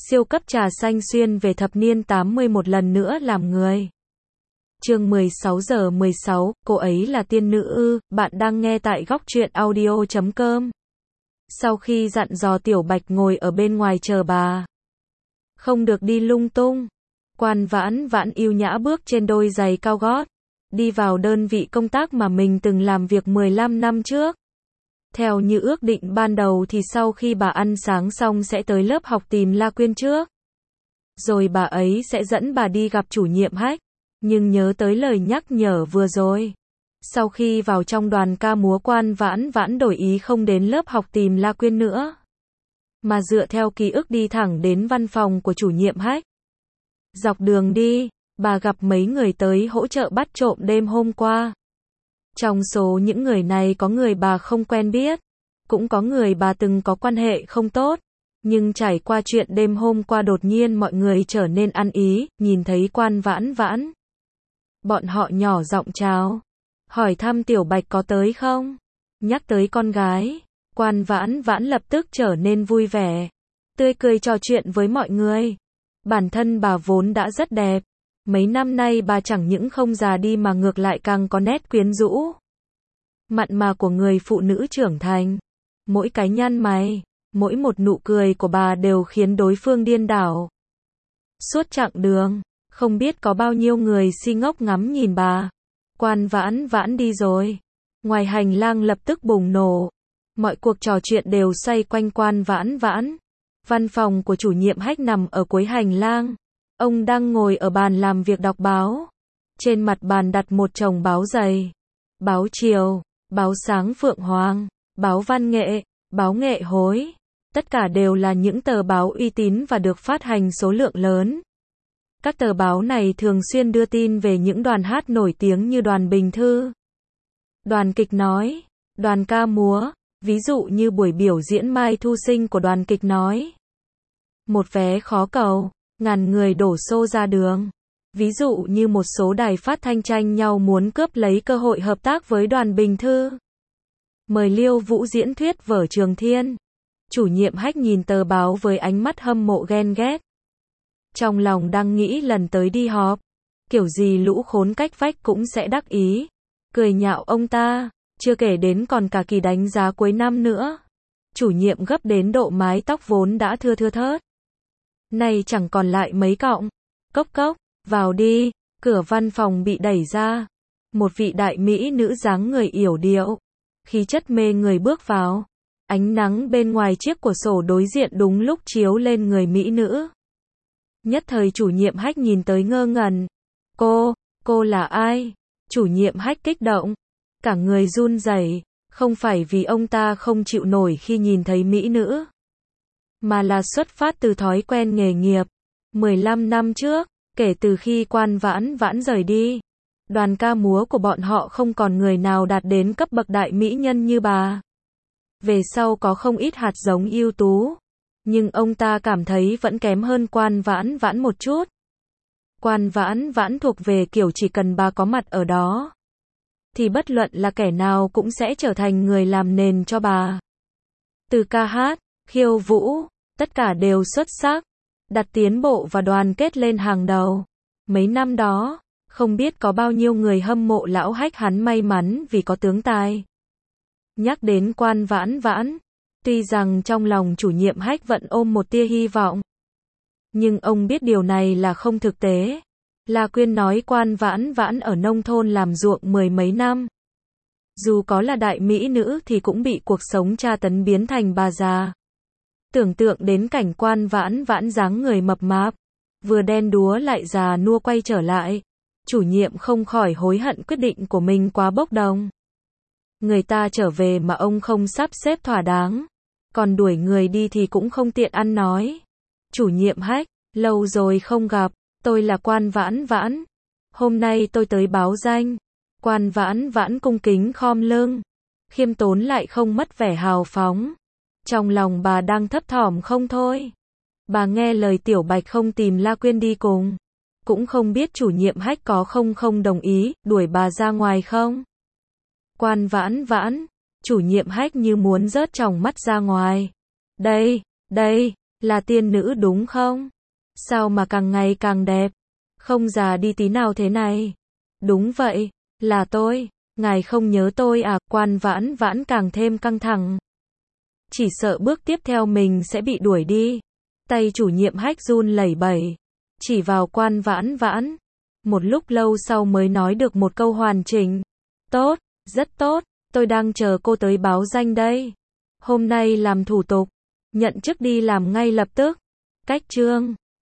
Siêu cấp trà xanh xuyên về thập niên 80 một lần nữa làm người. Chương 16:16, cô ấy là tiên nữ ư? Bạn đang nghe tại góc truyện audio.com. Sau khi dặn dò Tiểu Bạch ngồi ở bên ngoài chờ bà, không được đi lung tung, Quan Vãn Vãn yêu nhã bước trên đôi giày cao gót, đi vào đơn vị công tác mà mình từng làm việc 15 năm trước. Theo như ước định ban đầu thì sau khi bà ăn sáng xong sẽ tới lớp học tìm La Quyên trước. Rồi bà ấy sẽ dẫn bà đi gặp chủ nhiệm Hách. Nhưng nhớ tới lời nhắc nhở vừa rồi. Sau khi vào trong đoàn ca múa, Quan Vãn Vãn đổi ý không đến lớp học tìm La Quyên nữa, mà dựa theo ký ức đi thẳng đến văn phòng của chủ nhiệm Hách. Dọc đường đi, bà gặp mấy người tới hỗ trợ bắt trộm đêm hôm qua. Trong số những người này có người bà không quen biết, cũng có người bà từng có quan hệ không tốt. Nhưng trải qua chuyện đêm hôm qua đột nhiên mọi người trở nên ăn ý, nhìn thấy Quan Vãn Vãn. Bọn họ nhỏ giọng chào, hỏi thăm Tiểu Bạch có tới không. Nhắc tới con gái, Quan Vãn Vãn lập tức trở nên vui vẻ, tươi cười trò chuyện với mọi người. Bản thân bà vốn đã rất đẹp. Mấy năm nay bà chẳng những không già đi mà ngược lại càng có nét quyến rũ, mặn mà của người phụ nữ trưởng thành. Mỗi cái nhăn mày, mỗi một nụ cười của bà đều khiến đối phương điên đảo. Suốt chặng đường, không biết có bao nhiêu người si ngốc ngắm nhìn bà. Quan Vãn Vãn đi rồi, ngoài hành lang lập tức bùng nổ. Mọi cuộc trò chuyện đều xoay quanh Quan Vãn Vãn. Văn phòng của chủ nhiệm Hách nằm ở cuối hành lang. Ông đang ngồi ở bàn làm việc đọc báo. Trên mặt bàn đặt một chồng báo dày. Báo Chiều, báo Sáng Phượng Hoàng, báo Văn Nghệ, báo Nghệ Hối. Tất cả đều là những tờ báo uy tín và được phát hành số lượng lớn. Các tờ báo này thường xuyên đưa tin về những đoàn hát nổi tiếng như đoàn Bình Thư, đoàn kịch nói, đoàn ca múa. Ví dụ như buổi biểu diễn Mai Thu Sinh của đoàn kịch nói, một vé khó cầu, ngàn người đổ xô ra đường. Ví dụ như một số đài phát thanh tranh nhau muốn cướp lấy cơ hội hợp tác với đoàn Bình Thư, mời Liêu Vũ diễn thuyết vở Trường Thiên. Chủ nhiệm Hách nhìn tờ báo với ánh mắt hâm mộ ghen ghét. Trong lòng đang nghĩ lần tới đi họp, kiểu gì lũ khốn cách vách cũng sẽ đắc ý, cười nhạo ông ta. Chưa kể đến còn cả kỳ đánh giá cuối năm nữa. Chủ nhiệm gấp đến độ mái tóc vốn đã thưa thớt, nay chẳng còn lại mấy cọng. Cốc cốc, vào đi. Cửa văn phòng bị đẩy ra. Một vị đại mỹ nữ dáng người yểu điệu, khí chất mê người bước vào. Ánh nắng bên ngoài chiếc cửa sổ đối diện đúng lúc chiếu lên người mỹ nữ. Nhất thời chủ nhiệm Hách nhìn tới ngơ ngẩn. Cô là ai? Chủ nhiệm Hách kích động, cả người run rẩy, không phải vì ông ta không chịu nổi khi nhìn thấy mỹ nữ, mà là xuất phát từ thói quen nghề nghiệp. 15 năm trước, kể từ khi Quan Vãn Vãn rời đi, đoàn ca múa của bọn họ không còn người nào đạt đến cấp bậc đại mỹ nhân như bà. Về sau có không ít hạt giống ưu tú, nhưng ông ta cảm thấy vẫn kém hơn Quan Vãn Vãn một chút. Quan Vãn Vãn thuộc về kiểu chỉ cần bà có mặt ở đó, thì bất luận là kẻ nào cũng sẽ trở thành người làm nền cho bà. Từ ca hát, khiêu vũ, tất cả đều xuất sắc, đặt tiến bộ và đoàn kết lên hàng đầu. Mấy năm đó, không biết có bao nhiêu người hâm mộ lão Hách hắn may mắn vì có tướng tài. Nhắc đến Quan Vãn Vãn, tuy rằng trong lòng chủ nhiệm Hách vẫn ôm một tia hy vọng, nhưng ông biết điều này là không thực tế. La Quyên nói Quan Vãn Vãn ở nông thôn làm ruộng 10 mấy năm. Dù có là đại mỹ nữ thì cũng bị cuộc sống tra tấn biến thành bà già. Tưởng tượng đến cảnh Quan Vãn Vãn dáng người mập mạp, vừa đen đúa lại già nua quay trở lại. Chủ nhiệm không khỏi hối hận quyết định của mình quá bốc đồng. Người ta trở về mà ông không sắp xếp thỏa đáng, còn đuổi người đi thì cũng không tiện ăn nói. Chủ nhiệm Hách, lâu rồi không gặp. Tôi là Quan Vãn Vãn. Hôm nay tôi tới báo danh. Quan Vãn Vãn cung kính khom lưng, khiêm tốn lại không mất vẻ hào phóng. Trong lòng bà đang thấp thỏm không thôi. Bà nghe lời Tiểu Bạch không tìm La Quyên đi cùng, cũng không biết chủ nhiệm Hách có không đồng ý đuổi bà ra ngoài không. Quan Vãn Vãn, chủ nhiệm Hách như muốn rớt tròng mắt ra ngoài. Đây, Là tiên nữ đúng không? Sao mà càng ngày càng đẹp? Không già đi tí nào thế này? Đúng vậy, là tôi. Ngài không nhớ tôi à? Quan Vãn Vãn càng thêm căng thẳng. Chỉ sợ bước tiếp theo mình sẽ bị đuổi đi. Tay chủ nhiệm Hách run lẩy bẩy, chỉ vào Quan Vãn Vãn. Một lúc lâu sau mới nói được một câu hoàn chỉnh. Tốt, rất tốt, tôi đang chờ cô tới báo danh đây. Hôm nay làm thủ tục, nhận chức đi làm ngay lập tức. Cách chương